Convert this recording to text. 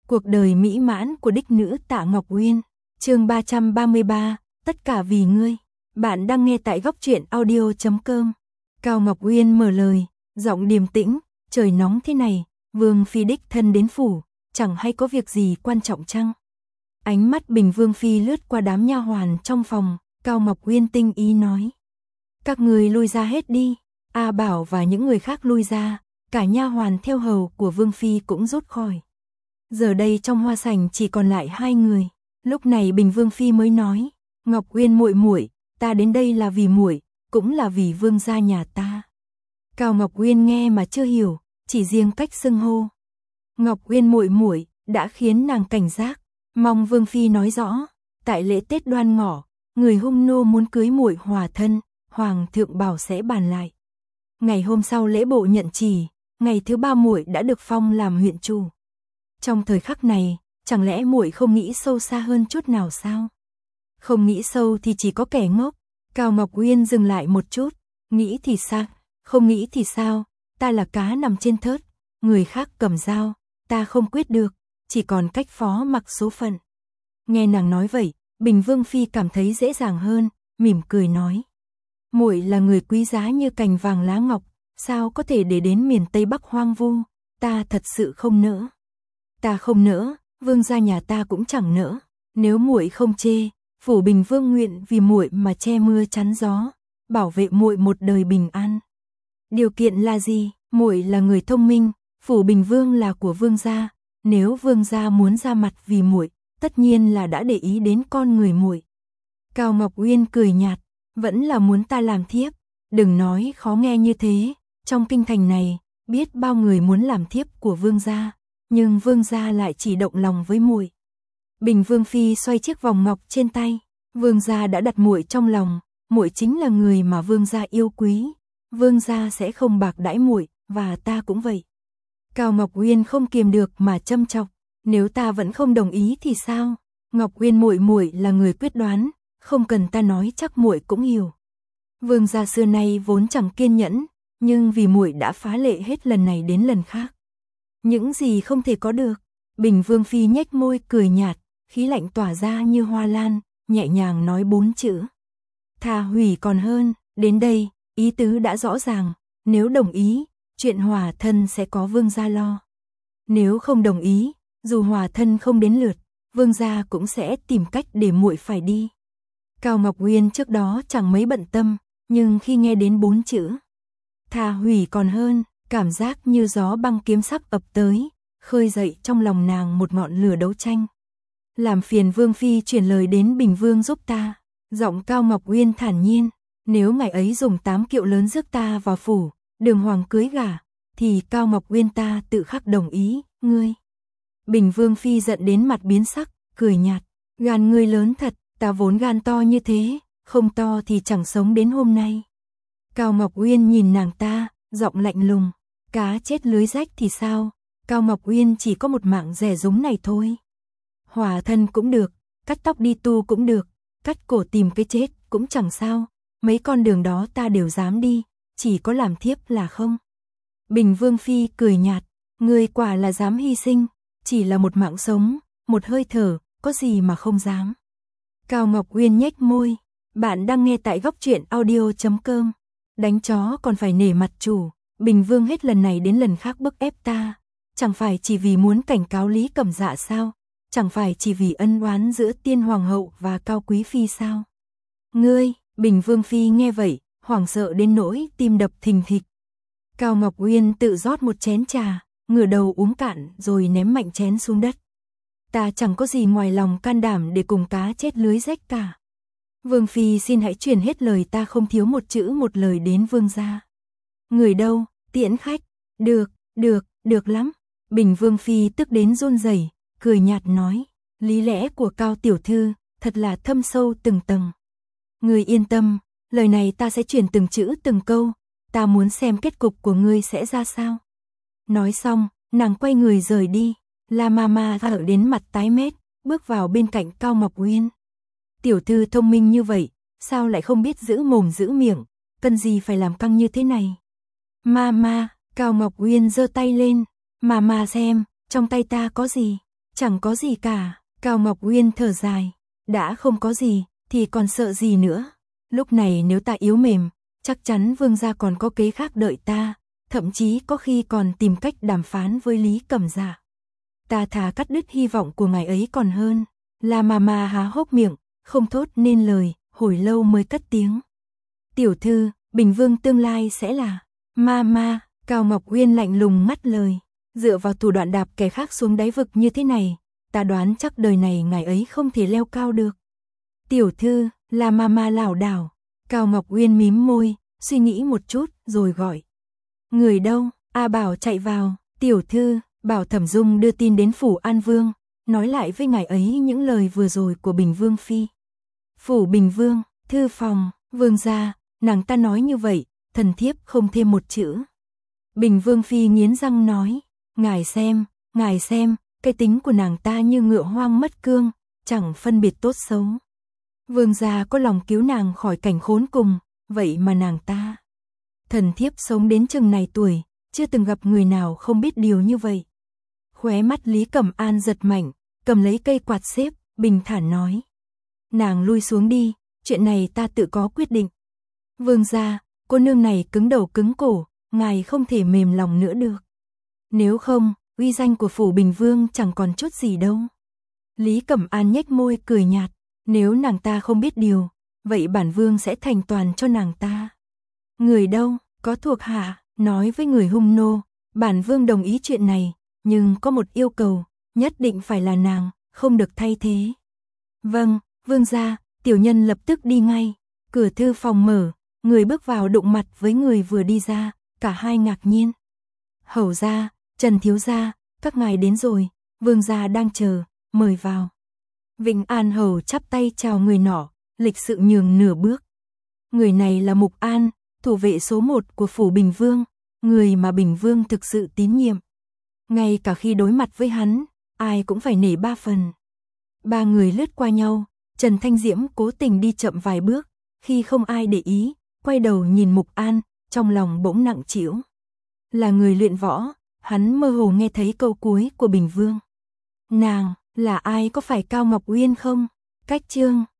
Cuộc đời mỹ mãn của đích nữ Tạ Ngọc Uyên. Chương 333, tất cả vì ngươi. Bạn đang nghe tại goctruyện.audio.com. Cao Ngọc Uyên mở lời, giọng điềm tĩnh, trời nóng thế này, Vương phi đích thân đến phủ, chẳng hay có việc gì quan trọng chăng? Ánh mắt Bình Vương phi lướt qua đám nha hoàn trong phòng, Cao Ngọc Uyên tinh ý nói: "Các người lui ra hết đi." A Bảo và những người khác lui ra, cả nha hoàn theo hầu của Vương phi cũng rút khỏi. Giờ đây trong hoa sảnh chỉ còn lại hai người. Lúc này Bình Vương phi mới nói: "Ngọc Uyên muội muội, ta đến đây là vì muội, cũng là vì vương gia nhà ta." Cao Ngọc Uyên nghe mà chưa hiểu, chỉ riêng cách xưng hô Ngọc Uyên muội muội đã khiến nàng cảnh giác, mong Vương phi nói rõ, tại lễ Tết Đoan Ngọ, người hung nô muốn cưới muội hòa thân, hoàng thượng bảo sẽ bàn lại. Ngày hôm sau lễ bộ nhận chỉ, ngày thứ ba muội đã được phong làm huyện chủ. Trong thời khắc này, chẳng lẽ muội không nghĩ sâu xa hơn chút nào sao? Không nghĩ sâu thì chỉ có kẻ ngốc. Cao Ngọc Uyên dừng lại một chút, nghĩ thì sao, không nghĩ thì sao, ta là cá nằm trên thớt, người khác cầm dao, ta không quyết được, chỉ còn cách phó mặc số phận. Nghe nàng nói vậy, Bình Vương phi cảm thấy dễ dàng hơn, mỉm cười nói: "Muội là người quý giá như cành vàng lá ngọc, sao có thể để đến miền Tây Bắc hoang vu, ta thật sự không nỡ." "Ta không nỡ, vương gia nhà ta cũng chẳng nỡ, nếu muội không chê, phủ Bình Vương nguyện vì muội mà che mưa chắn gió, bảo vệ muội một đời bình an." "Điều kiện là gì?" "Muội là người thông minh, phủ Bình Vương là của vương gia, nếu vương gia muốn ra mặt vì muội, tất nhiên là đã để ý đến con người muội." Cao Ngọc Uyên cười nhạt: "Vẫn là muốn ta làm thiếp, đừng nói khó nghe như thế, trong kinh thành này, biết bao người muốn làm thiếp của vương gia, nhưng vương gia lại chỉ động lòng với muội." Bình Vương phi xoay chiếc vòng ngọc trên tay: "Vương gia đã đặt muội trong lòng, muội chính là người mà vương gia yêu quý, vương gia sẽ không bạc đãi muội, và ta cũng vậy." Cao Ngọc Uyên không kiềm được mà châm chọc: "Nếu ta vẫn không đồng ý thì sao? Ngọc Uyên muội muội là người quyết đoán, không cần ta nói chắc muội cũng hiểu. Vương gia xưa nay vốn chẳng kiên nhẫn, nhưng vì muội đã phá lệ hết lần này đến lần khác. Những gì không thể có được." Bình Vương phi nhếch môi cười nhạt, khí lạnh tỏa ra như hoa lan, nhẹ nhàng nói 4 chữ: "Thà hủy còn hơn." Đến đây, ý tứ đã rõ ràng, nếu đồng ý, chuyện hòa thân sẽ có vương gia lo. Nếu không đồng ý, dù hòa thân không đến lượt, vương gia cũng sẽ tìm cách để muội phải đi. Cao Ngọc Uyên trước đó chẳng mấy bận tâm, nhưng khi nghe đến 4 chữ "thà hủy còn hơn", cảm giác như gió băng kiếm sắc ập tới, khơi dậy trong lòng nàng một ngọn lửa đấu tranh. "Làm phiền Vương phi chuyển lời đến Bình Vương giúp ta." Giọng Cao Ngọc Uyên thản nhiên: "Nếu ngày ấy dùng 8 kiệu lớn rước ta vào phủ, đường hoàng cưới gả, thì Cao Ngọc Uyên ta tự khắc đồng ý, ngươi." Bình Vương phi giận đến mặt biến sắc, cười nhạt: "Gan ngươi lớn thật, ta vốn gan to như thế, không to thì chẳng sống đến hôm nay." Cao Ngọc Uyên nhìn nàng ta, giọng lạnh lùng: "Cá chết lưới rách thì sao? Cao Ngọc Uyên chỉ có một mạng rẻ rúng này thôi. Hòa thân cũng được, cắt tóc đi tu cũng được, cắt cổ tìm cái chết cũng chẳng sao, mấy con đường đó ta đều dám đi, chỉ có làm thiếp là không." Bình Vương phi cười nhạt: "Ngươi quả là dám hy sinh, chỉ là một mạng sống, một hơi thở, có gì mà không dám." Cao Ngọc Uyên nhếch môi: "Bạn đang nghe tại goctruyện.audio.com. Đánh chó còn phải nể mặt chủ, Bình Vương hết lần này đến lần khác bức ép ta, chẳng phải chỉ vì muốn cảnh cáo Lý Cẩm Dạ sao? Chẳng phải chỉ vì ân oán giữa Tiên Hoàng hậu và Cao Quý phi sao?" "Ngươi?" Bình Vương phi nghe vậy, hoảng sợ đến nỗi tim đập thình thịch. Cao Ngọc Uyên tự rót một chén trà, ngửa đầu uống cạn rồi ném mạnh chén xuống đất. "Ta chẳng có gì ngoài lòng can đảm để cùng cá chết lưới rách cả. Vương phi xin hãy truyền hết lời ta không thiếu một chữ một lời đến vương gia." "Người đâu, tiễn khách." "Được, được lắm." Bình Vương phi tức đến run rẩy, cười nhạt nói: "Lý lẽ của Cao tiểu thư thật là thâm sâu từng tầng. Ngươi yên tâm, lời này ta sẽ truyền từng chữ từng câu, ta muốn xem kết cục của ngươi sẽ ra sao." Nói xong, nàng quay người rời đi. La Mama thở đến mặt tái mét, bước vào bên cạnh Cao Ngọc Uyên. "Tiểu thư thông minh như vậy, sao lại không biết giữ mồm giữ miệng, cần gì phải làm căng như thế này?" "Mama." Cao Ngọc Uyên giơ tay lên: "Mama xem, trong tay ta có gì?" Chẳng có gì cả, Cao Ngọc Uyên thở dài. Đã không có gì, thì còn sợ gì nữa. Lúc này nếu ta yếu mềm, chắc chắn Vương gia còn có kế khác đợi ta, thậm chí có khi còn tìm cách đàm phán với Lý Cẩm Dạ. Ta thà cắt đứt hy vọng của ngài ấy còn hơn. La Mama há hốc miệng, không thốt nên lời, hồi lâu mới cất tiếng. Tiểu thư, Bình Vương tương lai sẽ là Mama. Cao Ngọc Uyên lạnh lùng ngắt lời. Dựa vào thủ đoạn đạp kẻ khác xuống đáy vực như thế này, ta đoán chắc đời này ngài ấy không thể leo cao được. Tiểu thư, La Mama lảo đảo. Cao Ngọc Uyên mím môi, suy nghĩ một chút rồi gọi. Người đâu? A Bảo chạy vào. Tiểu thư, bảo Thẩm Dung đưa tin đến phủ An Vương, nói lại với ngài ấy những lời vừa rồi của Bình Vương phi. Phủ Bình Vương, thư phòng, Vương gia, nàng ta nói như vậy, thần thiếp không thêm một chữ. Bình Vương phi nghiến răng nói, ngài xem, cái tính của nàng ta như ngựa hoang mất cương, chẳng phân biệt tốt xấu. Vương gia có lòng cứu nàng khỏi cảnh khốn cùng, vậy mà nàng ta. Thần thiếp sống đến chừng này tuổi, chưa từng gặp người nào không biết điều như vậy. Khóe mắt Lý Cẩm An giật mạnh, cầm lấy cây quạt xếp, bình thản nói. Nàng lui xuống đi, chuyện này ta tự có quyết định. Vương gia, cô nương này cứng đầu cứng cổ, ngài không thể mềm lòng nữa được. Nếu không, uy danh của phủ Bình Vương chẳng còn chút gì đâu. Lý Cẩm An nhếch môi cười nhạt, nếu nàng ta không biết điều, vậy bản vương sẽ thành toàn cho nàng ta. Người đâu, có thuộc hạ, nói với người hung nô, bản vương đồng ý chuyện này, nhưng có một yêu cầu, nhất định phải là nàng, không được thay thế. Vâng, vương gia, tiểu nhân lập tức đi ngay. Cửa thư phòng mở, người bước vào đụng mặt với người vừa đi ra, cả hai ngạc nhiên. Hầu gia, Trần thiếu gia, các ngài đến rồi, vương gia đang chờ, mời vào. Vĩnh An hầu chắp tay chào người nọ, lịch sự nhường nửa bước. Người này là Mục An, thủ vệ số 1 của phủ Bình Vương, người mà Bình Vương thực sự tín nhiệm. Ngay cả khi đối mặt với hắn, ai cũng phải nể 3 phần. Ba người lướt qua nhau, Trần Thanh Diễm cố tình đi chậm vài bước, khi không ai để ý, quay đầu nhìn Mục An, trong lòng bỗng nặng trĩu. Là người luyện võ, hắn mơ hồ nghe thấy câu cuối của Bình Vương. Nàng, là ai, có phải Cao Ngọc Uyên không? Cách chương